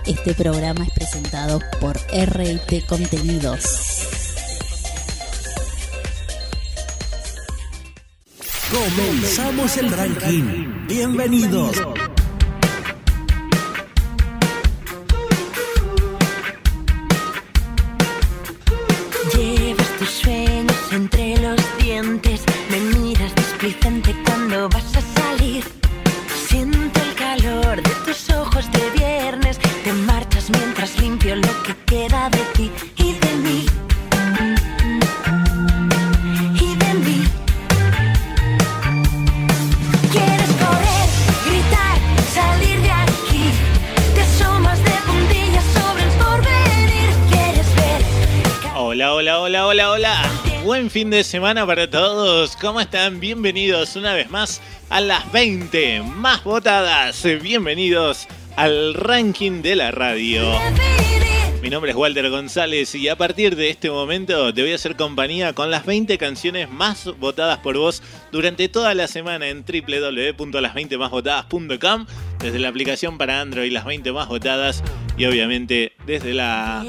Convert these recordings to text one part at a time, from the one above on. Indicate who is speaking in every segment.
Speaker 1: Este programa es presentado por RT Contenidos.
Speaker 2: Comenzamos el ranking. Bienvenidos.
Speaker 3: Llevas tus sueños entre los dientes, me miras displicente cuando vas a salir. Siento el calor de tus ojos de viernes, te marchas mientras limpio lo que queda de ti y de mí. Y de mí. Quieres correr, gritar, salir de aquí, te asomas de puntillas sobre el porvenir. Quieres ver.
Speaker 4: Hola, hola, hola, hola, hola. Buen fin de semana para todos. ¿Cómo están? Bienvenidos una vez más a las 20 más votadas. Bienvenidos al ranking de la radio. Mi nombre es Walter González y a partir de este momento te voy a hacer compañía con las 20 canciones más votadas por vos durante toda la semana en www.las20másvotadas.com, desde la aplicación para Android Las 20 Más Votadas y obviamente desde la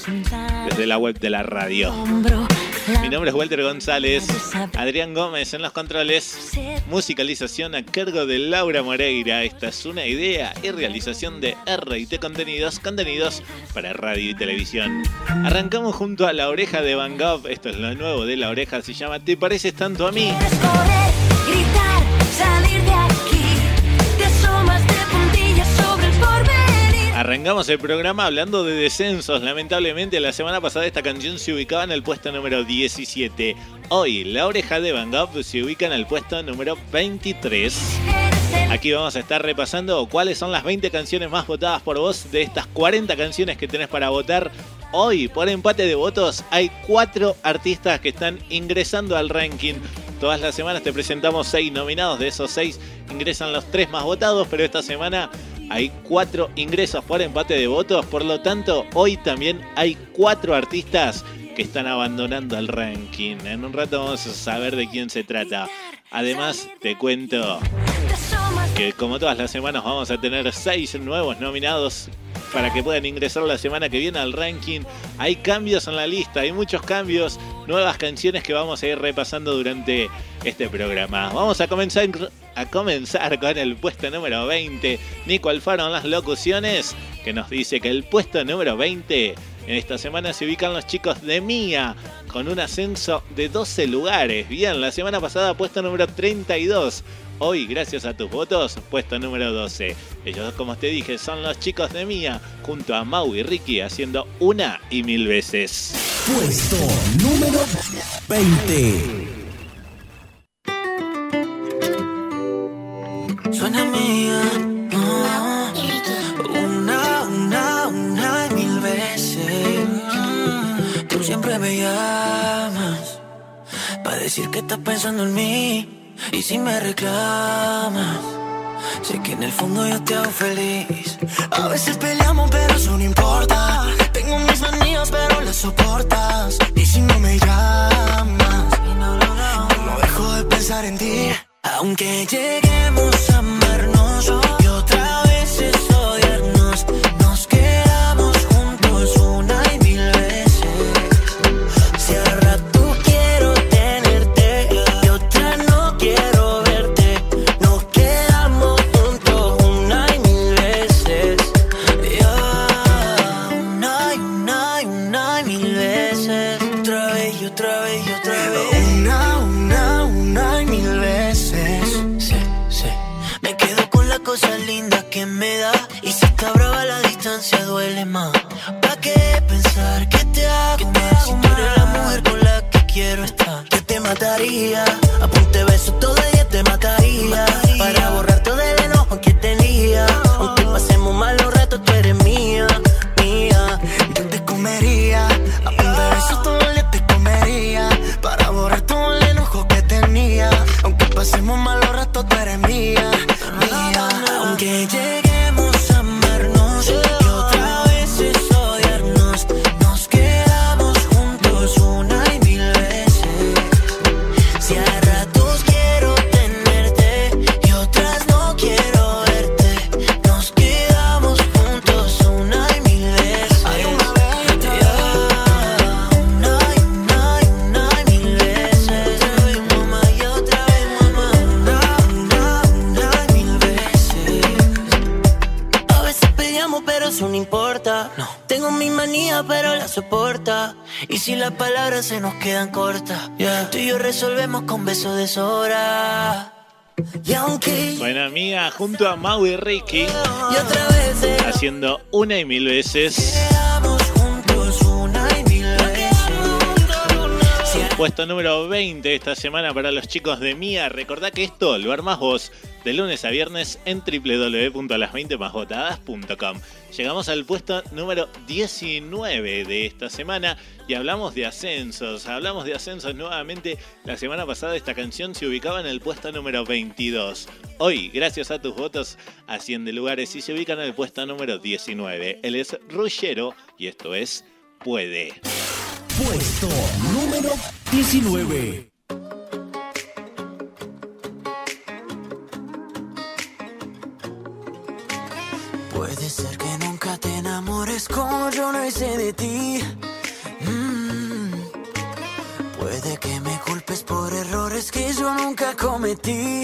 Speaker 4: web de la radio. Mi nombre es Walter González, Adrián Gómez en los controles, musicalización a cargo de Laura Moreira. Esta es una idea y realización de RT Contenidos, contenidos para radio y televisión. Arrancamos junto a La Oreja de Van Gogh. Esto es lo nuevo de La Oreja, se llama Te pareces tanto a mí.
Speaker 3: Quieres correr, gritar, salir de aquí, te asomas de puntillas sobre el porvenir.
Speaker 4: Arrancamos el programa hablando de descensos. Lamentablemente la semana pasada esta canción se ubicaba en el puesto número 17. Hoy La Oreja de Van Gogh se ubica en el puesto número 23. Aquí vamos a estar repasando cuáles son las 20 canciones más votadas por vos. De estas 40 canciones que tenés para votar, hoy por empate de votos hay 4 artistas que están ingresando al ranking. Todas las semanas te presentamos 6 nominados. De esos 6 ingresan los 3 más votados, pero esta semana hay 4 ingresos por empate de votos. Por lo tanto, hoy también hay 4 artistas que están abandonando el ranking. En un rato vamos a saber de quién se trata. Además, te cuento que como todas las semanas vamos a tener 6 nuevos nominados para que puedan ingresar la semana que viene al ranking. Hay cambios en la lista, hay muchos cambios, nuevas canciones que vamos a ir repasando durante este programa. Vamos a comenzar con el puesto número 20. Nico Alfaro en las locuciones, que nos dice que el puesto número 20 en esta semana se ubican los chicos de Mía, con un ascenso de 12 lugares. Bien, la semana pasada puesto número 32. Hoy, gracias a tus votos, puesto número 12. Ellos, como te dije, son los chicos de Mía, junto a Mau y Ricky, haciendo Una y Mil Veces.
Speaker 2: Puesto número 20.
Speaker 5: Suena mía, una y mil veces. Tú siempre me llamas para decir que estás pensando en mí. Y si me reclamas, sé que en el fondo yo te hago feliz. A veces peleamos pero eso no importa. Tengo mis manías pero las soportas. Y si no me llamas, no dejo de pensar en ti. Aunque lleguemos a amarnos y otra vez es odiarnos, nos quedamos juntos una y mil veces. Si al rato quiero tenerte y otra no quiero verte, nos quedamos juntos una y mil veces. Una y mil veces. Otra vez y otra vez y otra vez. Una y mil veces. Sí. Me quedo con las cosas lindas que me da. Y si está brava la distancia duele más. ¿Pa' qué pensar que te hago más? Si tú eres la mujer con la que quiero estar. Que te mataría, apunte besos todo ella te mataría. Para borrar todo el enojo que tenía. Aunque pasemos malos ratos tú eres mía. Yo te comería, apunte besos todo el día te comería. Para borrar todo el enojo que tenía. Aunque pasemos malos ratos tú eres mía. Aunque lleguemos a amarnos y otra vez es odiarnos, nos quedamos juntos una y mil veces. Si a ratos quiero tenerte y otras no quiero verte, nos quedamos juntos. amo, pero eso no importa. No. Tengo mi manía, pero la soporta. Y si las palabras se nos quedan cortas, tú y yo resolvemos con besos de sobra. Y aunque
Speaker 4: Buena amiga junto a Mau y Ricky,
Speaker 5: y otra vez
Speaker 4: haciendo Una y Mil Veces.
Speaker 5: quedamos juntos una y mil veces.
Speaker 4: Puesto número 20 esta semana para los chicos de Mía. Recordá que esto lo armás vos de lunes a viernes en www.las20másvotadas.com. Llegamos al puesto número 19 de esta semana y hablamos de ascensos. Hablamos de ascensos nuevamente. La semana pasada esta canción se ubicaba en el puesto número 22. Hoy, gracias a tus votos, asciende lugares y se ubica en el puesto número 19. Él es Ruggiero y esto es Puede.
Speaker 2: Puesto número 19.
Speaker 5: Puede ser que nunca te enamores como yo lo hice de ti. Puede que me culpes por errores que yo nunca cometí.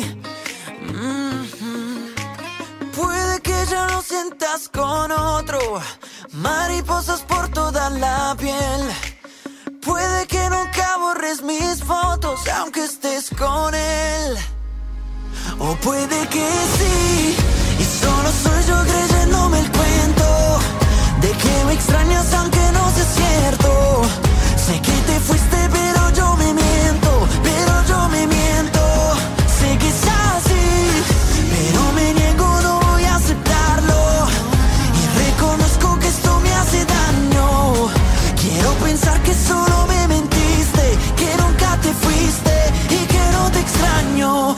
Speaker 5: Puede que ya no sientas con otro mariposas por toda la piel. Puede que nunca borres mis fotos aunque estés con él. O puede que sí, y solo soy yo creyéndome el cuento de que me extrañas aunque no sea cierto. Sé que te fuiste pero yo me miento, sé que es así, pero me niego, no voy a aceptarlo. Y reconozco que esto me hace daño. Quiero pensar que solo me mentiste, que nunca te fuiste y que no te extraño.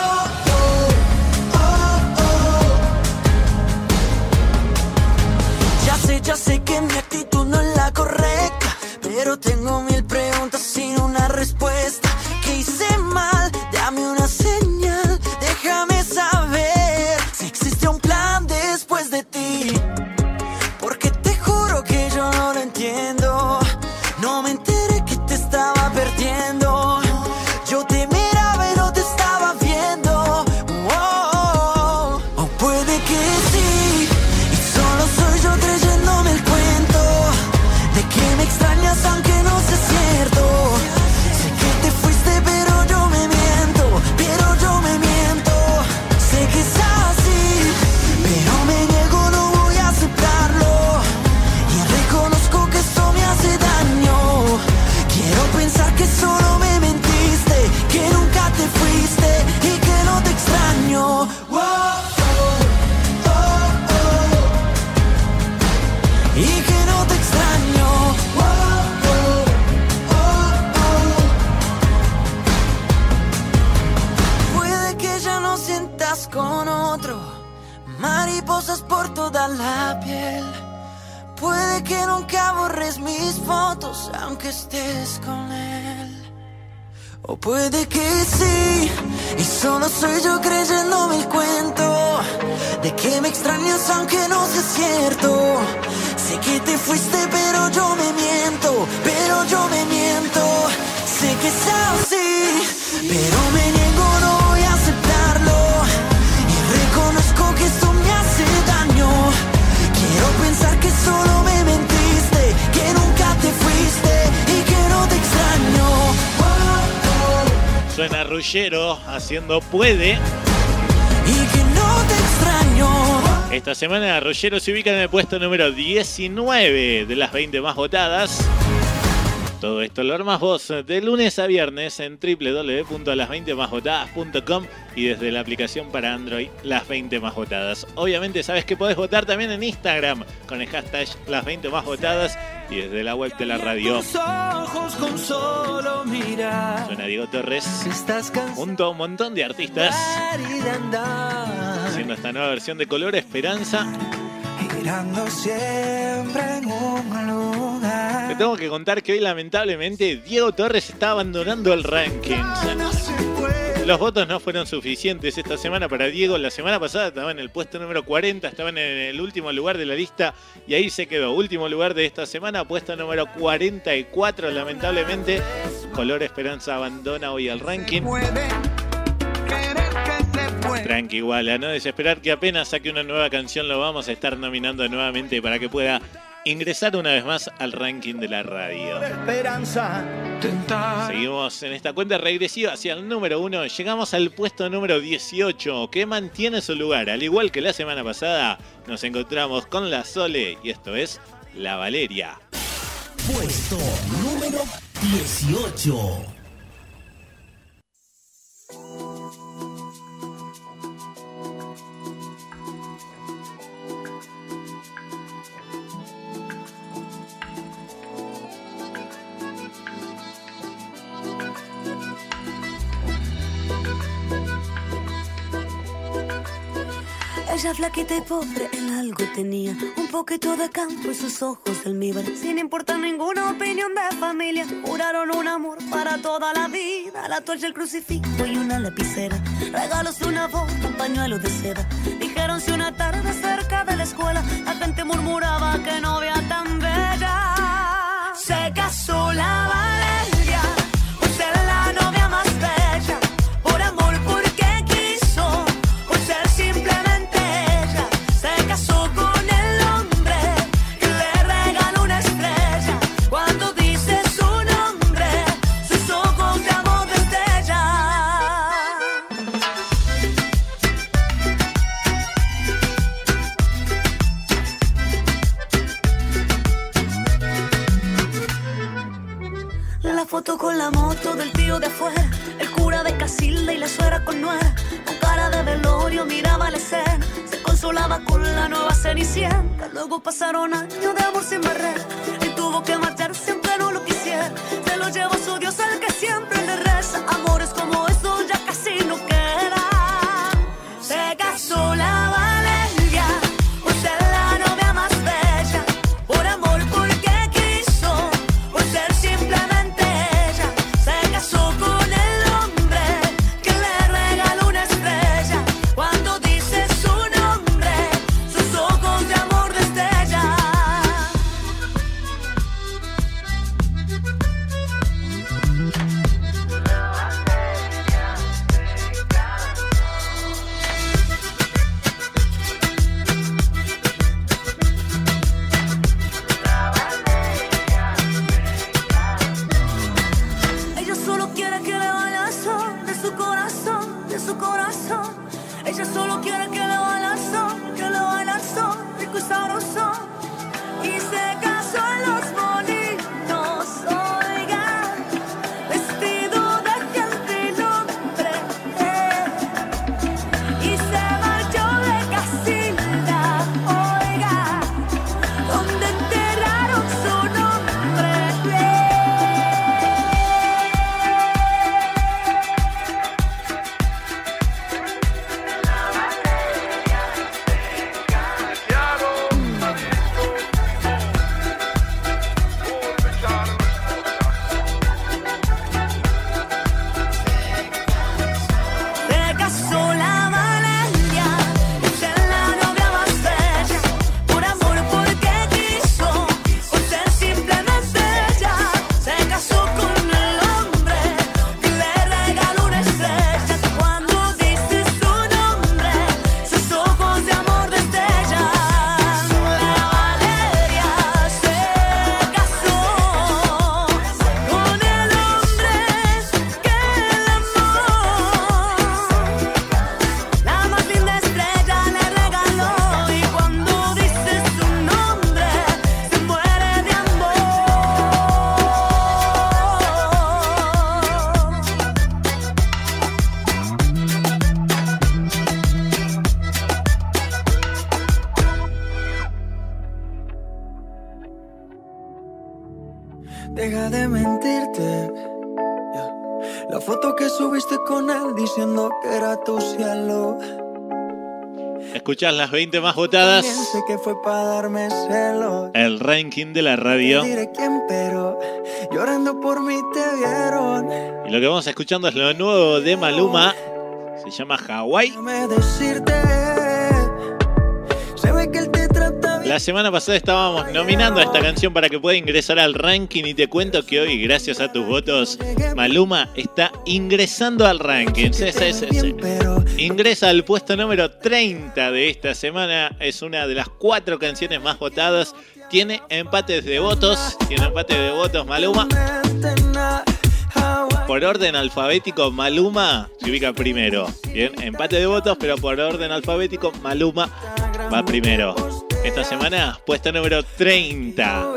Speaker 5: Ya sé que mi actitud no es la correcta, pero tengo mil preguntas sin una respuesta. ¿Qué hice mal? Dame una señal, déjame saber si existe un plan después de ti. Porque te juro que yo no lo entiendo. No me enteré que te estaba perdiendo. Yo te miraba y no te estaba viendo. O puede que sí, y solo soy yo creyéndome el cuento de que me extrañas aunque no sea cierto. Sé que te fuiste pero yo me miento. Sé que es así, pero me niego, no voy a aceptarlo. Y reconozco que esto me hace daño. Quiero pensar que solo me mentiste, que nunca te fuiste y que no te extraño. Y que no te extraño. Puede que ya no sientas con otro mariposas por toda la piel. Puede que nunca borres mis fotos aunque estés con él. O puede que sí, y solo soy yo creyéndome el cuento de que me extrañas aunque no sea cierto. Sé que te fuiste pero yo me miento. Sé que es así, pero me niego, no voy a aceptarlo. Y reconozco que esto me hace daño. Quiero pensar que solo me mentiste, que nunca te fuiste y que no te extraño.
Speaker 4: Suena Ruggiero haciendo Puede.
Speaker 5: Y que no te extraño.
Speaker 4: Esta semana Ruggiero se ubica en el puesto número 19 de las 20 más votadas. Todo esto lo armas vos de lunes a viernes en www.las20másvotadas.com y desde la aplicación para Android Las 20 Más Votadas. Obviamente sabes que podés votar también en Instagram con el hashtag Las 20 Más Votadas y desde la web de la radio.
Speaker 5: Con solo mirar.
Speaker 4: Suena Diego Torres junto a un montón de artistas haciendo esta nueva versión de Color Esperanza.
Speaker 5: Girando siempre en un lugar.
Speaker 4: Te tengo que contar que hoy lamentablemente Diego Torres está abandonando el ranking. Los votos no fueron suficientes esta semana para Diego. La semana pasada estaba en el puesto número 40, estaban en el último lugar de la lista y ahí se quedó. Último lugar de esta semana, puesto número 44. Lamentablemente, Color Esperanza abandona hoy el ranking. Tranqui, igual, a no desesperar que apenas saque una nueva canción lo vamos a estar nominando nuevamente para que pueda ingresar una vez más al ranking de la radio. Seguimos en esta cuenta regresiva hacia el número 1. Llegamos al puesto número 18, que mantiene su lugar. Al igual que la semana pasada, nos encontramos con la Sole y esto es La Valeria.
Speaker 2: Puesto número 18.
Speaker 3: Ella flaquita y pobre en algo tenía, un poquito de campo y sus ojos de almíbar. Sin importar ninguna opinión de familia, juraron un amor para toda la vida. La toalla, el crucifijo y una lapicera, regalos de una boda, un pañuelo de seda. Dijeron si una tarde cerca de la escuela la gente murmuraba que novia tan bella. Se casó la Valeria, por ser la novia más bella, por amor, porque quiso, por ser simplemente foto con la moto del tío de afuera, el cura de Casilda y la suegra con nuera. Con cara de velorio miraba la escena, se consolaba con la nueva Cenicienta. Luego pasaron años de amor sin barrera, y tuvo que marcharse aunque no lo quisiera. Se lo llevó su Dios al que siempre le reza. Amores como esos ya casi no quedan. Se casó la Valeria, por ser la novia más bella, por amor, porque quiso, por ser simplemente
Speaker 5: Deja de mentirte. La foto que subiste con él diciendo que era tu cielo.
Speaker 4: Escuchás las 20 más votadas.
Speaker 5: Sé que fue para darme celos.
Speaker 4: El ranking de la radio.
Speaker 5: No diré quién, pero llorando por mí te vieron.
Speaker 4: Y lo que vamos escuchando es lo nuevo de Maluma. Se llama Hawái.
Speaker 5: Déjame decirte, se ve que él te trata bien.
Speaker 4: La semana pasada estábamos nominando a esta canción para que pueda ingresar al ranking y te cuento que hoy, gracias a tus votos, Maluma está ingresando al ranking. Sí. Ingresa al puesto número 30 de esta semana. Es una de las 4 canciones más votadas. Tiene empates de votos. Maluma. Por orden alfabético, Maluma se ubica primero. Bien, empate de votos, pero por orden alfabético, Maluma va primero. Esta semana, puesto número 30.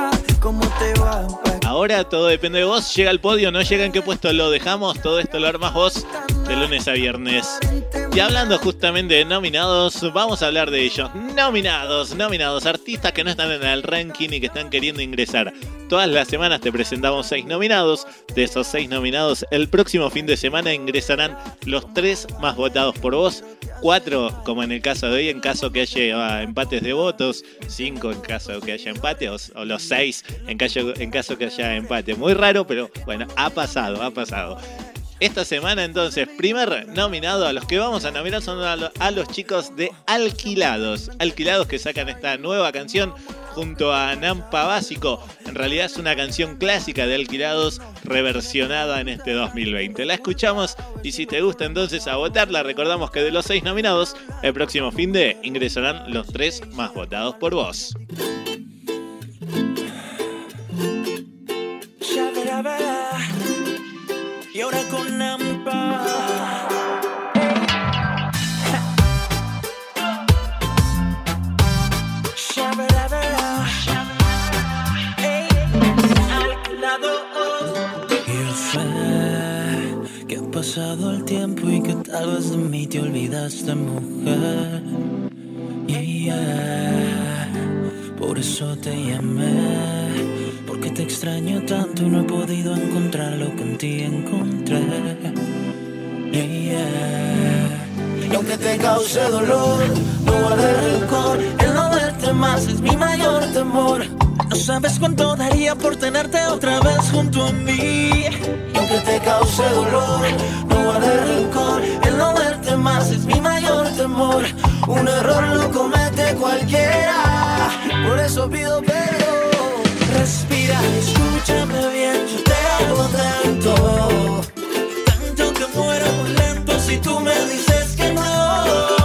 Speaker 4: Ahora todo depende de vos. Llega al podio, no llega, en qué puesto lo dejamos. Todo esto lo armas vos de lunes a viernes. Y hablando justamente de nominados, vamos a hablar de ellos. Nominados, artistas que no están en el ranking y que están queriendo ingresar. Todas las semanas te presentamos 6 nominados. De esos 6 nominados, el próximo fin de semana ingresarán los 3 más votados por vos. 4, como en el caso de hoy, en caso que haya empates de votos. 5 en caso que haya empate, o los 6 en caso que haya empate. Muy raro, pero bueno, ha pasado. Esta semana entonces, primer nominado, a los que vamos a nominar son a los chicos de Alquilados. Alquilados, que sacan esta nueva canción junto a Nampa Básico. En realidad es una canción clásica de Alquilados reversionada en este 2020. La escuchamos y si te gusta entonces a votarla. Recordamos que de los 6 nominados, el próximo fin de ingresarán los 3 más votados por vos.
Speaker 5: Y ahora con Nampa. Yo sé que ha pasado el tiempo y que tal vez de mí te olvidaste, mujer. Por eso te llamé. Porque te extraño tanto y no he podido encontrar lo que en ti encontré. Y aunque te cause dolor, no guardes rencor. El no verte más es mi mayor temor. No sabes cuánto daría por tenerte otra vez junto a mí. Y aunque te cause dolor, no guardes rencor. El no verte más es mi mayor temor. Un error lo comete cualquiera. Por eso pido perdón. Respira, escúchame bien, yo te amo tanto. Tanto que muero por lento si tú me dices que no.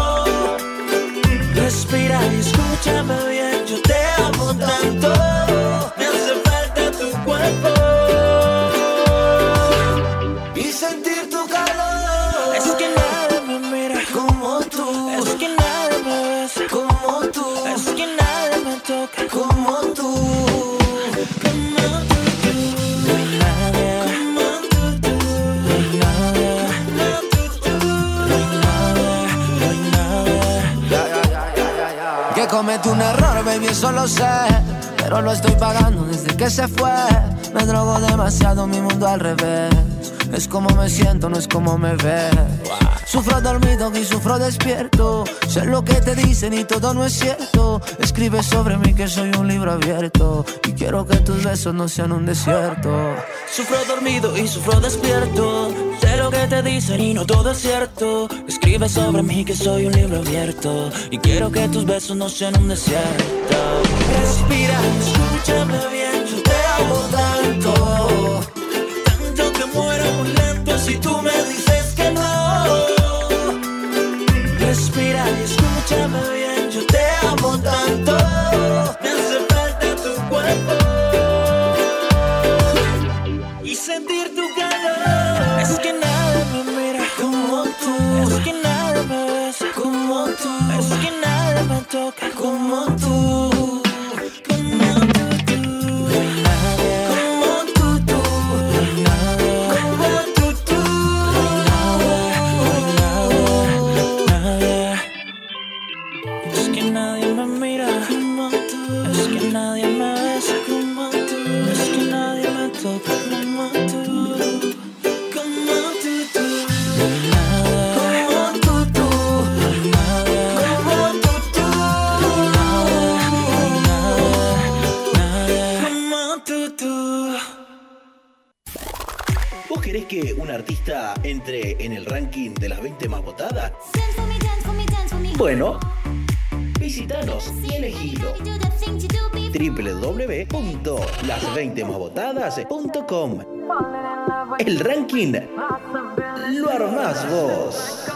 Speaker 5: Respira, escúchame bien, yo te amo tanto. Me hace falta tu cuerpo y sentir tu calor. Es que nadie me mira como tú. Es que nadie me besa como tú. Es que nadie me toca como tú. Cometí un error, baby, eso lo sé, pero lo estoy pagando desde que se fue. Me drogo demasiado, mi mundo al revés. Es como me siento, no es como me ves. Sufro dormido y sufro despierto. Sé lo que te dicen y todo no es cierto. Escribe sobre mí que soy un libro abierto y quiero que tus besos no sean un desierto. Sufro dormido y sufro despierto. Sé lo que te dicen y no todo es cierto. Escribe sobre mí que soy un libro abierto y quiero que tus besos no sean un desierto. Respira, escúchame bien, yo te amo tanto. Tanto que muero por lento si tú me dices que no. Respira y escúchame bien, yo te amo tanto. Me hace falta tu cuerpo y sentir tu calor. Es que nadie me mira como tú. Es que nadie me besa como tú. Es que nadie me toca como tú.
Speaker 2: Que un artista entre en el ranking de las 20 más votadas? Bueno, Visítanos y elegilo. www.las20másvotadas.com. El ranking lo armás vos.